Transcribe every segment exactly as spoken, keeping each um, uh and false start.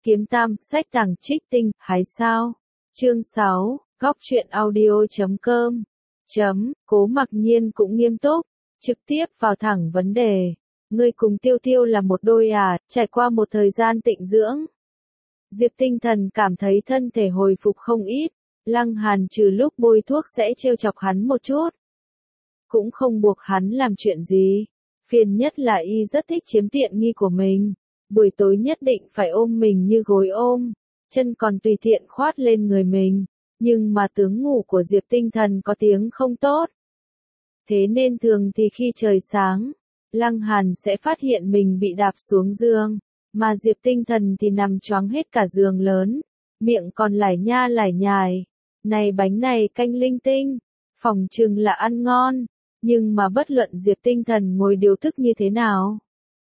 Kiếm Tam, sách tàng trích tinh, hái sao. Chương sáu, góc truyện audio chấm com. Chấm, Cố Mặc Nhiên cũng nghiêm túc, trực tiếp vào thẳng vấn đề. Ngươi cùng Tiêu Tiêu là một đôi à, trải qua một thời gian tịnh dưỡng. Diệp Tinh Thần cảm thấy thân thể hồi phục không ít, Lăng Hàn trừ lúc bôi thuốc sẽ trêu chọc hắn một chút. Cũng không buộc hắn làm chuyện gì, phiền nhất là y rất thích chiếm tiện nghi của mình. Buổi tối nhất định phải ôm mình như gối ôm, chân còn tùy tiện khoát lên người mình, nhưng mà tướng ngủ của Diệp Tinh Thần có tiếng không tốt. Thế nên thường thì khi trời sáng, Lăng Hàn sẽ phát hiện mình bị đạp xuống giường, mà Diệp Tinh Thần thì nằm choáng hết cả giường lớn, miệng còn lải nha lải nhải, này bánh này canh linh tinh, phỏng chừng là ăn ngon, nhưng mà bất luận Diệp Tinh Thần ngồi điều thức như thế nào,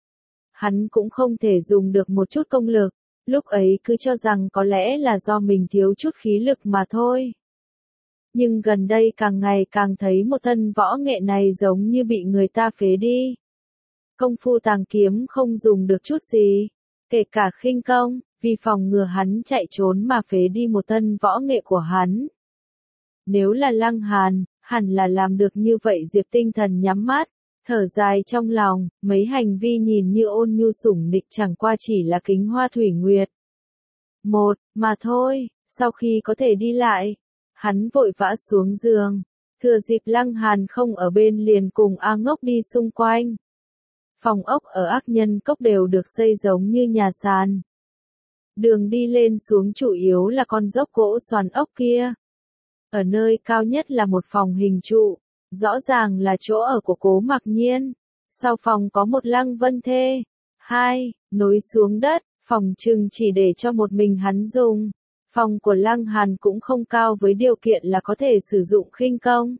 hắn cũng không thể dùng được một chút công lực, lúc ấy cứ cho rằng có lẽ là do mình thiếu chút khí lực mà thôi. Nhưng gần đây càng ngày càng thấy một thân võ nghệ này giống như bị người ta phế đi. Công phu tàng kiếm không dùng được chút gì, kể cả khinh công, vì phòng ngừa hắn chạy trốn mà phế đi một thân võ nghệ của hắn. Nếu là Lăng Hàn, hẳn là làm được như vậy. Diệp Tinh Thần nhắm mắt, thở dài trong lòng, mấy hành vi nhìn như ôn nhu sủng nịch chẳng qua chỉ là kính hoa thủy nguyệt. Một, mà thôi, sau khi có thể đi lại, hắn vội vã xuống giường, thừa dịp Lăng Hàn không ở bên liền cùng A Ngốc đi xung quanh. Phòng ốc ở Ác Nhân Cốc đều được xây giống như nhà sàn. Đường đi lên xuống chủ yếu là con dốc gỗ xoàn ốc kia. Ở nơi cao nhất là một phòng hình trụ, rõ ràng là chỗ ở của Cố Mặc Nhiên. Sau phòng có một lăng vân thê. Hai, nối xuống đất, phòng chừng chỉ để cho một mình hắn dùng. Phòng của Lăng Hàn cũng không cao với điều kiện là có thể sử dụng khinh công.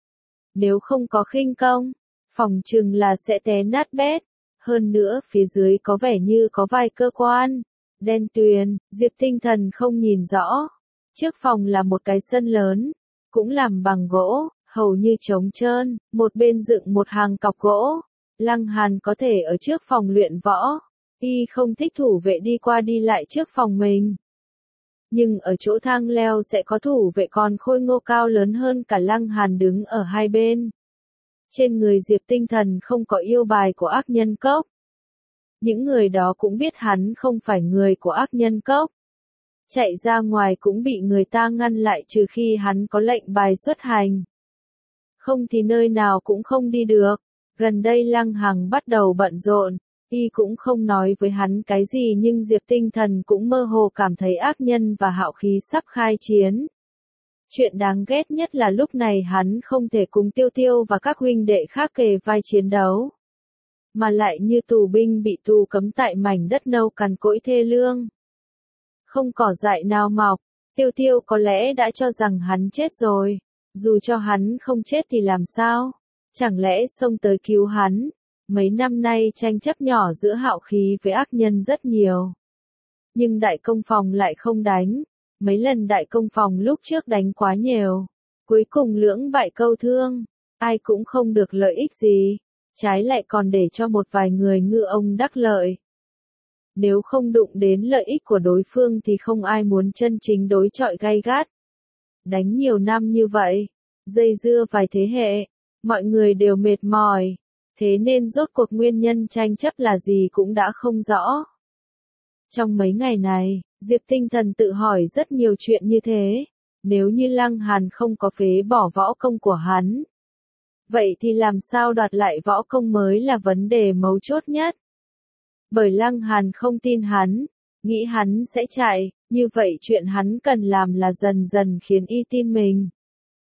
Nếu không có khinh công, phòng chừng là sẽ té nát bét. Hơn nữa phía dưới có vẻ như có vài cơ quan. Đen tuyền, Diệp Tinh Thần không nhìn rõ. Trước phòng là một cái sân lớn, cũng làm bằng gỗ, hầu như trống trơn, một bên dựng một hàng cọc gỗ. Lăng Hàn có thể ở trước phòng luyện võ, y không thích thủ vệ đi qua đi lại trước phòng mình. Nhưng ở chỗ thang leo sẽ có thủ vệ còn khôi ngô cao lớn hơn cả Lăng Hàn đứng ở hai bên. Trên người Diệp Tinh Thần không có yêu bài của Ác Nhân Cốc. Những người đó cũng biết hắn không phải người của Ác Nhân Cốc. Chạy ra ngoài cũng bị người ta ngăn lại trừ khi hắn có lệnh bài xuất hành. Không thì nơi nào cũng không đi được. Gần đây Lăng Hằng bắt đầu bận rộn, y cũng không nói với hắn cái gì nhưng Diệp Tinh Thần cũng mơ hồ cảm thấy Ác Nhân và Hạo Khí sắp khai chiến. Chuyện đáng ghét nhất là lúc này hắn không thể cùng Tiêu Tiêu và các huynh đệ khác kề vai chiến đấu. Mà lại như tù binh bị tù cấm tại mảnh đất nâu cằn cỗi thê lương. Không cỏ dại nào mọc, Tiêu Tiêu có lẽ đã cho rằng hắn chết rồi. Dù cho hắn không chết thì làm sao? Chẳng lẽ xông tới cứu hắn? Mấy năm nay tranh chấp nhỏ giữa Hạo Khí với Ác Nhân rất nhiều. Nhưng đại công phòng lại không đánh. Mấy lần đại công phòng lúc trước đánh quá nhiều. Cuối cùng lưỡng bại câu thương. Ai cũng không được lợi ích gì. Trái lại còn để cho một vài người ngư ông đắc lợi. Nếu không đụng đến lợi ích của đối phương thì không ai muốn chân chính đối chọi gay gắt. Đánh nhiều năm như vậy, dây dưa vài thế hệ, mọi người đều mệt mỏi, thế nên rốt cuộc nguyên nhân tranh chấp là gì cũng đã không rõ. Trong mấy ngày này, Diệp Tinh Thần tự hỏi rất nhiều chuyện như thế, nếu như Lăng Hàn không có phế bỏ võ công của hắn. Vậy thì làm sao đoạt lại võ công mới là vấn đề mấu chốt nhất. Bởi Lăng Hàn không tin hắn, nghĩ hắn sẽ chạy, như vậy chuyện hắn cần làm là dần dần khiến y tin mình.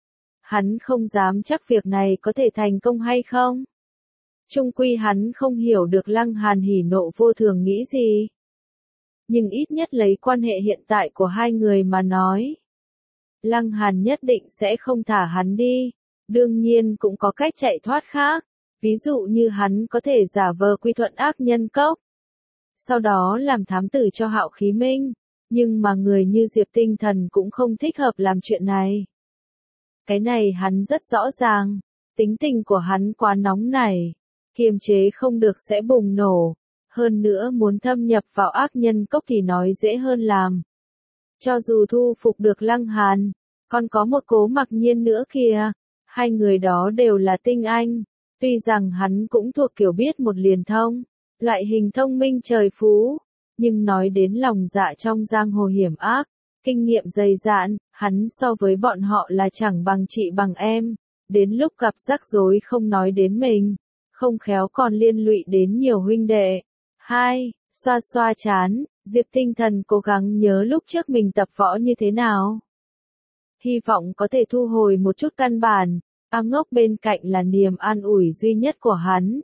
Hắn không dám chắc việc này có thể thành công hay không. Chung quy hắn không hiểu được Lăng Hàn hỉ nộ vô thường nghĩ gì. Nhưng ít nhất lấy quan hệ hiện tại của hai người mà nói. Lăng Hàn nhất định sẽ không thả hắn đi, đương nhiên cũng có cách chạy thoát khác. Ví dụ như hắn có thể giả vờ quy thuận Ác Nhân Cốc. Sau đó làm thám tử cho Hạo Khí Minh, nhưng mà người như Diệp Tinh Thần cũng không thích hợp làm chuyện này. Cái này hắn rất rõ ràng, tính tình của hắn quá nóng nảy, kiềm chế không được sẽ bùng nổ. hơn nữa muốn thâm nhập vào ác nhân cốc thì nói dễ hơn làm. Cho dù thu phục được Lăng Hàn, còn có một Cố Mặc Nhiên nữa kìa, hai người đó đều là tinh anh, tuy rằng hắn cũng thuộc kiểu biết một liền thông, loại hình thông minh trời phú, nhưng nói đến lòng dạ trong giang hồ hiểm ác, kinh nghiệm dày dạn, hắn so với bọn họ là chẳng bằng chị bằng em, đến lúc gặp rắc rối không nói đến mình, không khéo còn liên lụy đến nhiều huynh đệ. Hai, xoa xoa chán, Diệp Tinh Thần cố gắng nhớ lúc trước mình tập võ như thế nào. Hy vọng có thể thu hồi một chút căn bản, A Ngốc bên cạnh là niềm an ủi duy nhất của hắn.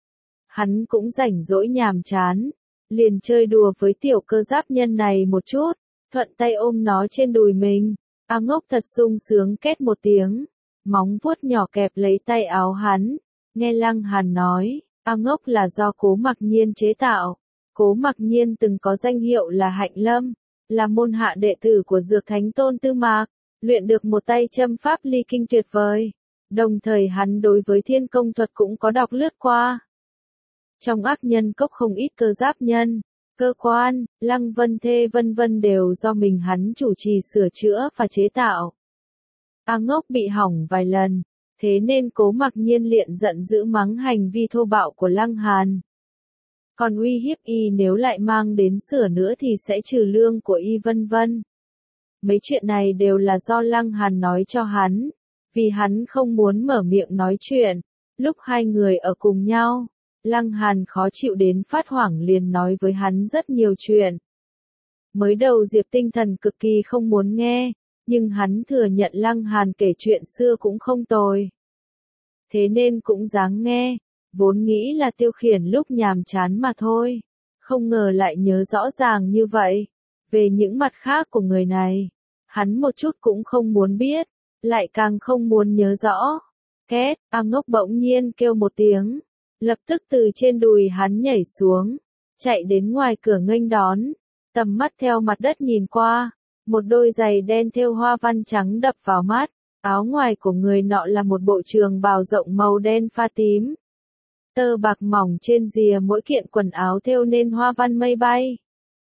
Hắn cũng rảnh rỗi nhàm chán, liền chơi đùa với tiểu cơ giáp nhân này một chút, thuận tay ôm nó trên đùi mình. A Ngốc thật sung sướng két một tiếng, móng vuốt nhỏ kẹp lấy tay áo hắn, nghe Lăng Hàn nói, A Ngốc là do Cố Mặc Nhiên chế tạo. Cố Mặc Nhiên từng có danh hiệu là Hạnh Lâm, là môn hạ đệ tử của Dược Thánh Tôn Tư Mạc, luyện được một tay châm pháp ly kinh tuyệt vời. Đồng thời hắn đối với thiên công thuật cũng có đọc lướt qua. Trong ác nhân cốc không ít cơ giáp nhân, cơ quan, Lăng Vân Thê vân vân đều do mình hắn chủ trì sửa chữa và chế tạo. A Ngốc bị hỏng vài lần, thế nên Cố Mặc Nhiên liền giận dữ mắng hành vi thô bạo của Lăng Hàn. Còn uy hiếp y nếu lại mang đến sửa nữa thì sẽ trừ lương của y vân vân. Mấy chuyện này đều là do Lăng Hàn nói cho hắn, vì hắn không muốn mở miệng nói chuyện. Lúc hai người ở cùng nhau, Lăng Hàn khó chịu đến phát hoảng liền nói với hắn rất nhiều chuyện. Mới đầu Diệp Tinh Thần cực kỳ không muốn nghe, nhưng hắn thừa nhận Lăng Hàn kể chuyện xưa cũng không tồi. Thế nên cũng dáng nghe, vốn nghĩ là tiêu khiển lúc nhàm chán mà thôi. Không ngờ lại nhớ rõ ràng như vậy. Về những mặt khác của người này, hắn một chút cũng không muốn biết, lại càng không muốn nhớ rõ. Két, A Ngốc bỗng nhiên kêu một tiếng, lập tức từ trên đùi hắn nhảy xuống, chạy đến ngoài cửa nghênh đón, tầm mắt theo mặt đất nhìn qua, một đôi giày đen thêu hoa văn trắng đập vào mắt, áo ngoài của người nọ là một bộ trường bào rộng màu đen pha tím. Tơ bạc mỏng trên rìa mỗi kiện quần áo thêu nên hoa văn mây bay.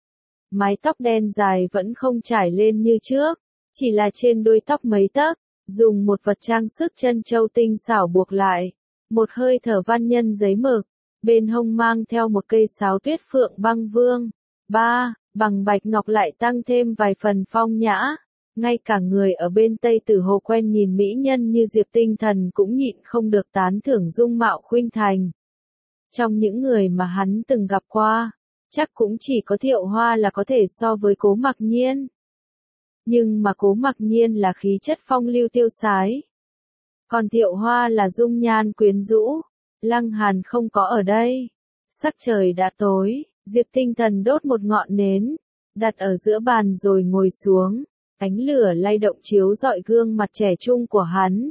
Mái tóc đen dài vẫn không trải lên như trước, chỉ là trên đuôi tóc mấy tấc, dùng một vật trang sức chân châu tinh xảo buộc lại, một hơi thở văn nhân giấy mực, bên hông mang theo một cây sáo tuyết phượng băng vương. Ba, bằng bạch ngọc lại tăng thêm vài phần phong nhã, ngay cả người ở bên Tây Tử Hồ quen nhìn mỹ nhân như Diệp Tinh Thần cũng nhịn không được tán thưởng dung mạo khuynh thành. Trong những người mà hắn từng gặp qua, chắc cũng chỉ có Thiệu Hoa là có thể so với Cố Mặc Nhiên. Nhưng mà Cố Mặc Nhiên là khí chất phong lưu tiêu sái. Còn Thiệu Hoa là dung nhan quyến rũ. Lăng Hàn không có ở đây. Sắc trời đã tối, Diệp Tinh Thần đốt một ngọn nến, đặt ở giữa bàn rồi ngồi xuống. Ánh lửa lay động chiếu rọi gương mặt trẻ trung của hắn.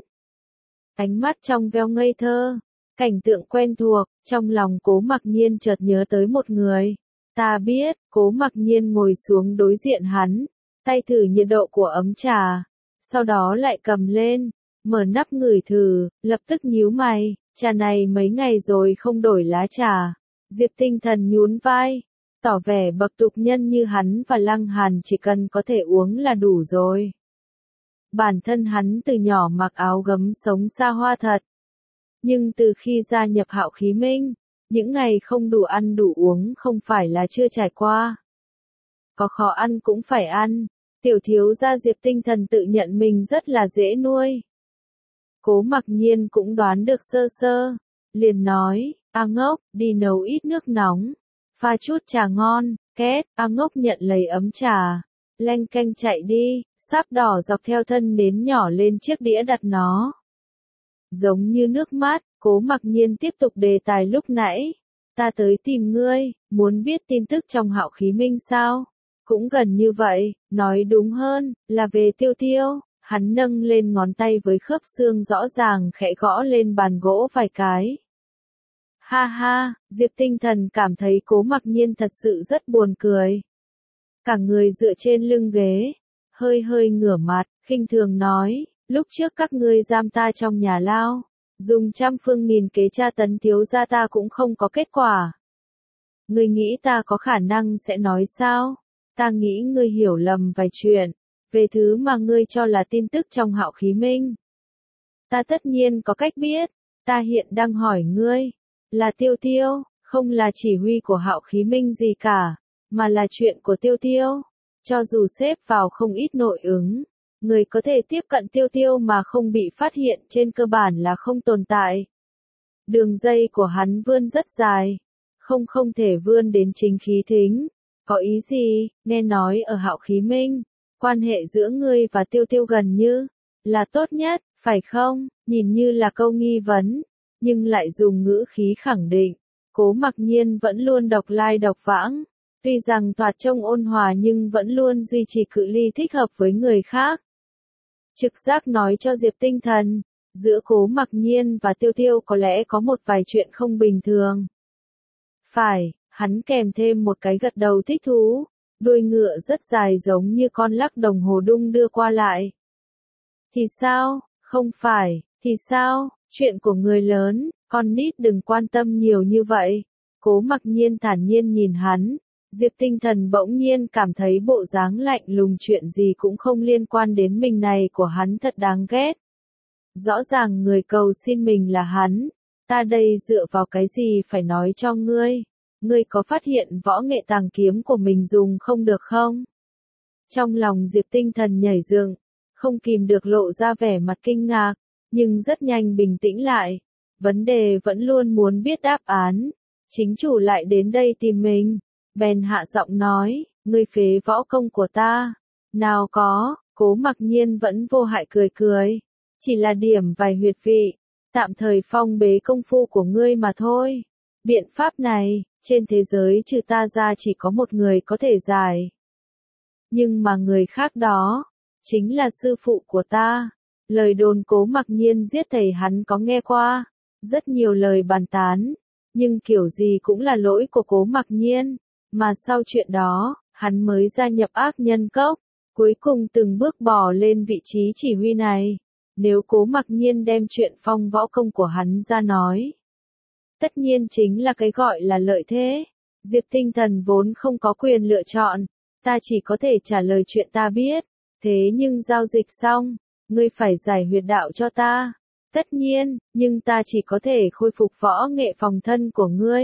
Ánh mắt trong veo ngây thơ, cảnh tượng quen thuộc, trong lòng Cố Mặc Nhiên chợt nhớ tới một người. Ta biết, Cố Mặc Nhiên ngồi xuống đối diện hắn, tay thử nhiệt độ của ấm trà, sau đó lại cầm lên, mở nắp ngửi thử, lập tức nhíu mày, trà này mấy ngày rồi không đổi lá trà. Diệp Tinh Thần nhún vai, tỏ vẻ bậc tục nhân như hắn và Lăng Hàn chỉ cần có thể uống là đủ rồi. Bản thân hắn từ nhỏ mặc áo gấm sống xa hoa thật. Nhưng từ khi gia nhập Hạo Khí Minh, những ngày không đủ ăn đủ uống không phải là chưa trải qua. Có khó ăn cũng phải ăn, tiểu thiếu gia Diệp Tinh Thần tự nhận mình rất là dễ nuôi. Cố Mặc Nhiên cũng đoán được sơ sơ, liền nói, A Ngốc, đi nấu ít nước nóng, pha chút trà ngon. Két, A Ngốc nhận lấy ấm trà, leng keng chạy đi, sáp đỏ dọc theo thân nến nhỏ lên chiếc đĩa đặt nó. Giống như nước mắt, Cố Mặc Nhiên tiếp tục đề tài lúc nãy. Ta tới tìm ngươi, muốn biết tin tức trong Hạo Khí Minh sao? Cũng gần như vậy, nói đúng hơn, là về Tiêu Tiêu. Hắn nâng lên ngón tay với khớp xương rõ ràng khẽ gõ lên bàn gỗ vài cái. Ha ha, Diệp Tinh Thần cảm thấy Cố Mặc Nhiên thật sự rất buồn cười. Cả người dựa trên lưng ghế, hơi hơi ngửa mặt, khinh thường nói, lúc trước các ngươi giam ta trong nhà lao, dùng trăm phương nghìn kế tra tấn thiếu gia ta cũng không có kết quả. Ngươi nghĩ ta có khả năng sẽ nói sao? Ta nghĩ ngươi hiểu lầm vài chuyện, về thứ mà ngươi cho là tin tức trong Hạo Khí Minh. Ta tất nhiên có cách biết, ta hiện đang hỏi ngươi, là Tiêu Tiêu, không là chỉ huy của Hạo Khí Minh gì cả, mà là chuyện của Tiêu Tiêu. Cho dù xếp vào không ít nội ứng, người có thể tiếp cận Tiêu Tiêu mà không bị phát hiện trên cơ bản là không tồn tại. Đường dây của hắn vươn rất dài, không không thể vươn đến chính khí thính. Có ý gì? Nghe nói ở Hạo Khí Minh, quan hệ giữa ngươi và Tiêu Tiêu gần như là tốt nhất, phải không? Nhìn như là câu nghi vấn, nhưng lại dùng ngữ khí khẳng định. Cố Mặc Nhiên vẫn luôn độc lai độc vãng, tuy rằng thoạt trông ôn hòa nhưng vẫn luôn duy trì cự ly thích hợp với người khác. Trực giác nói cho Diệp Tinh Thần, giữa Cố Mặc Nhiên và Tiêu Tiêu có lẽ có một vài chuyện không bình thường. Phải, hắn kèm thêm một cái gật đầu thích thú, đuôi ngựa rất dài giống như con lắc đồng hồ đung đưa qua lại. Thì sao? Không phải, thì sao? Chuyện của người lớn, con nít đừng quan tâm nhiều như vậy. Cố Mặc Nhiên thản nhiên nhìn hắn, Diệp Tinh Thần bỗng nhiên cảm thấy bộ dáng lạnh lùng chuyện gì cũng không liên quan đến mình này của hắn thật đáng ghét. Rõ ràng người cầu xin mình là hắn, ta đây dựa vào cái gì phải nói cho ngươi, ngươi có phát hiện võ nghệ tàng kiếm của mình dùng không được không? Trong lòng Diệp Tinh Thần nhảy dựng, không kìm được lộ ra vẻ mặt kinh ngạc, nhưng rất nhanh bình tĩnh lại, vấn đề vẫn luôn muốn biết đáp án, chính chủ lại đến đây tìm mình, bèn hạ giọng nói, ngươi phế võ công của ta, nào có, Cố Mặc Nhiên vẫn vô hại cười cười, chỉ là điểm vài huyệt vị, tạm thời phong bế công phu của ngươi mà thôi, biện pháp này, trên thế giới trừ ta ra chỉ có một người có thể giải. Nhưng mà người khác đó, chính là sư phụ của ta. Lời đồn Cố Mặc Nhiên giết thầy hắn có nghe qua, rất nhiều lời bàn tán, nhưng kiểu gì cũng là lỗi của Cố Mặc Nhiên, mà sau chuyện đó, hắn mới gia nhập ác nhân cốc, cuối cùng từng bước bò lên vị trí chỉ huy này. Nếu Cố Mặc Nhiên đem chuyện phong võ công của hắn ra nói, tất nhiên chính là cái gọi là lợi thế. Diệp Tinh Thần vốn không có quyền lựa chọn, ta chỉ có thể trả lời chuyện ta biết, thế nhưng giao dịch xong, ngươi phải giải huyệt đạo cho ta. Tất nhiên, nhưng ta chỉ có thể khôi phục võ nghệ phòng thân của ngươi.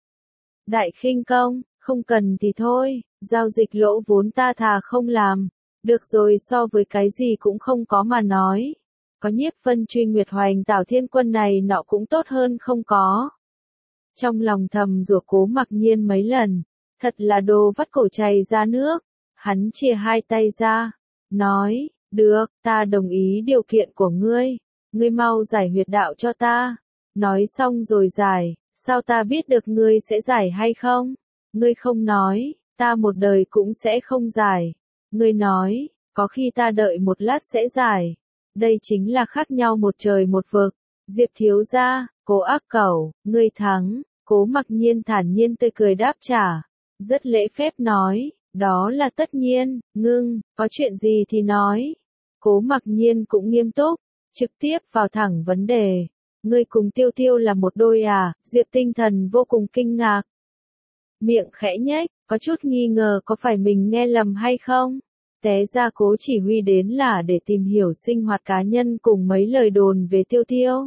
Đại khinh công, không cần thì thôi, giao dịch lỗ vốn ta thà không làm. Được rồi, so với cái gì cũng không có mà nói. Có Nhiếp Vân truy Nguyệt Hoành Tảo Thiên Quân này nọ cũng tốt hơn không có. Trong lòng thầm rủa Cố Mặc Nhiên mấy lần, thật là đồ vắt cổ chảy ra nước. Hắn chia hai tay ra, nói, được, ta đồng ý điều kiện của ngươi, ngươi mau giải huyệt đạo cho ta. Nói xong rồi giải, sao ta biết được ngươi sẽ giải hay không? Ngươi không nói, ta một đời cũng sẽ không giải. Ngươi nói, có khi ta đợi một lát sẽ giải. Đây chính là khác nhau một trời một vực. Diệp thiếu gia, Cố ác cẩu, ngươi thắng. Cố Mặc Nhiên thản nhiên tươi cười đáp trả, rất lễ phép nói, đó là tất nhiên, ngưng, có chuyện gì thì nói. Cố Mặc Nhiên cũng nghiêm túc, trực tiếp vào thẳng vấn đề. Ngươi cùng Tiêu Tiêu là một đôi à? Diệp Tinh Thần vô cùng kinh ngạc. Miệng khẽ nhếch, có chút nghi ngờ có phải mình nghe lầm hay không? Té ra Cố chỉ huy đến là để tìm hiểu sinh hoạt cá nhân cùng mấy lời đồn về Tiêu Tiêu.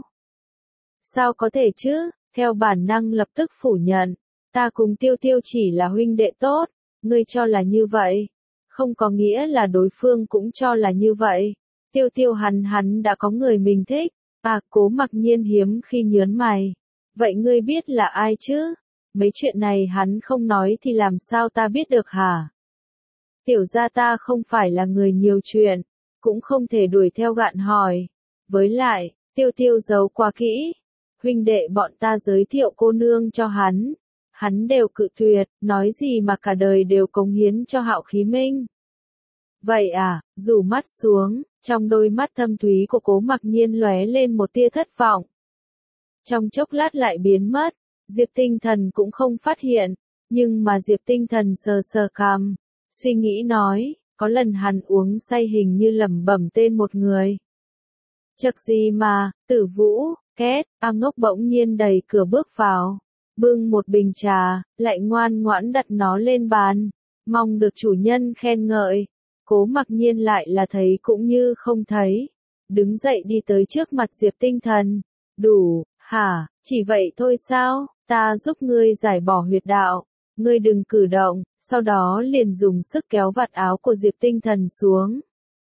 Sao có thể chứ? Theo bản năng lập tức phủ nhận. Ta cùng Tiêu Tiêu chỉ là huynh đệ tốt. Ngươi cho là như vậy. Không có nghĩa là đối phương cũng cho là như vậy. Tiêu Tiêu hắn hắn đã có người mình thích. À, Cố Mặc Nhiên hiếm khi nhớn mày. Vậy ngươi biết là ai chứ? Mấy chuyện này hắn không nói thì làm sao ta biết được hả? Tiểu gia ta không phải là người nhiều chuyện, cũng không thể đuổi theo gạn hỏi. Với lại, Tiêu Tiêu giấu quá kỹ. Huynh đệ bọn ta giới thiệu cô nương cho hắn. Hắn đều cự tuyệt, nói gì mà cả đời đều cống hiến cho Hạo Khí Minh. Vậy à, rủ mắt xuống, trong đôi mắt thâm thúy của Cố Mặc Nhiên lóe lên một tia thất vọng. Trong chốc lát lại biến mất, Diệp Tinh Thần cũng không phát hiện, nhưng mà Diệp Tinh Thần sờ sờ cằm, suy nghĩ nói, có lần hắn uống say hình như lẩm bẩm tên một người. Chật gì mà, Tử Vũ, két, A Ngốc bỗng nhiên đẩy cửa bước vào. bưng một bình trà, lại ngoan ngoãn đặt nó lên bàn, mong được chủ nhân khen ngợi. Cố Mặc Nhiên lại là thấy cũng như không thấy, đứng dậy đi tới trước mặt Diệp Tinh Thần. Đủ, hả, chỉ vậy thôi sao, ta giúp ngươi giải bỏ huyệt đạo, ngươi đừng cử động, sau đó liền dùng sức kéo vạt áo của Diệp Tinh Thần xuống.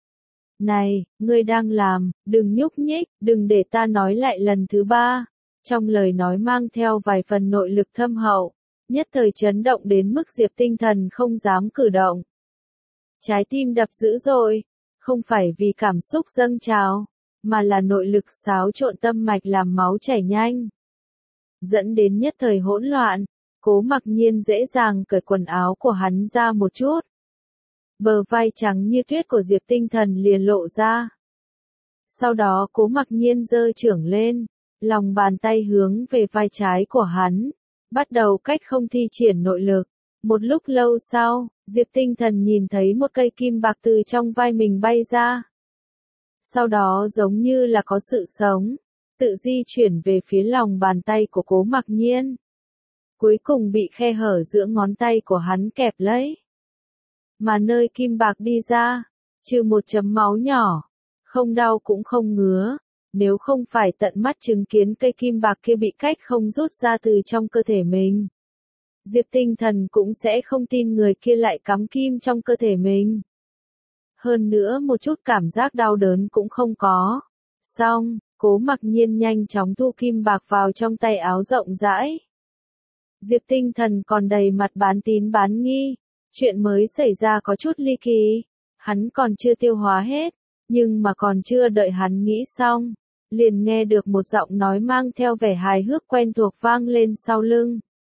Này, ngươi đang làm, đừng nhúc nhích, đừng để ta nói lại lần thứ ba. Trong lời nói mang theo vài phần nội lực thâm hậu, nhất thời chấn động đến mức Diệp Tinh Thần không dám cử động. Trái tim đập dữ dội, không phải vì cảm xúc dâng trào, mà là nội lực xáo trộn tâm mạch làm máu chảy nhanh, dẫn đến nhất thời hỗn loạn. Cố Mặc Nhiên dễ dàng cởi quần áo của hắn ra một chút. Bờ vai trắng như tuyết của Diệp Tinh Thần liền lộ ra. Sau đó Cố Mặc Nhiên giơ chưởng lên, lòng bàn tay hướng về vai trái của hắn, bắt đầu cách không thi triển nội lực. Một lúc lâu sau, Diệp Tinh Thần nhìn thấy một cây kim bạc từ trong vai mình bay ra. Sau đó giống như là có sự sống, tự di chuyển về phía lòng bàn tay của Cố Mặc Nhiên. Cuối cùng bị khe hở giữa ngón tay của hắn kẹp lấy. Mà nơi kim bạc đi ra, trừ một chấm máu nhỏ, không đau cũng không ngứa. Nếu không phải tận mắt chứng kiến cây kim bạc kia bị cách không rút ra từ trong cơ thể mình, Diệp Tinh Thần cũng sẽ không tin người kia lại cắm kim trong cơ thể mình. Hơn nữa một chút cảm giác đau đớn cũng không có. Xong, Cố Mặc Nhiên nhanh chóng thu kim bạc vào trong tay áo rộng rãi. Diệp Tinh Thần còn đầy mặt bán tín bán nghi, chuyện mới xảy ra có chút ly kỳ, hắn còn chưa tiêu hóa hết, nhưng mà còn chưa đợi hắn nghĩ xong, liền nghe được một giọng nói mang theo vẻ hài hước quen thuộc vang lên sau lưng.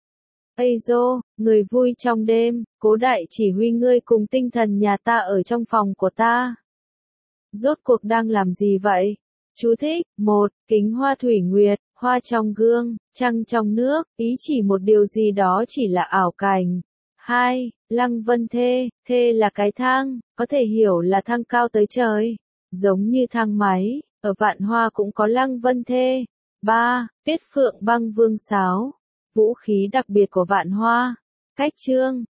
Ây dô, người vui trong đêm, Cố đại chỉ huy ngươi cùng Tinh Thần nhà ta ở trong phòng của ta. Rốt cuộc đang làm gì vậy? Chú thích, một, kính hoa thủy nguyệt, hoa trong gương, trăng trong nước, ý chỉ một điều gì đó chỉ là ảo cảnh. Hai, Lăng Vân Thê, thê là cái thang, có thể hiểu là thang cao tới trời, giống như thang máy, ở Vạn Hoa cũng có Lăng Vân Thê. Ba, Tuyết Phượng Băng Vương Sáo, vũ khí đặc biệt của Vạn Hoa. Cách chương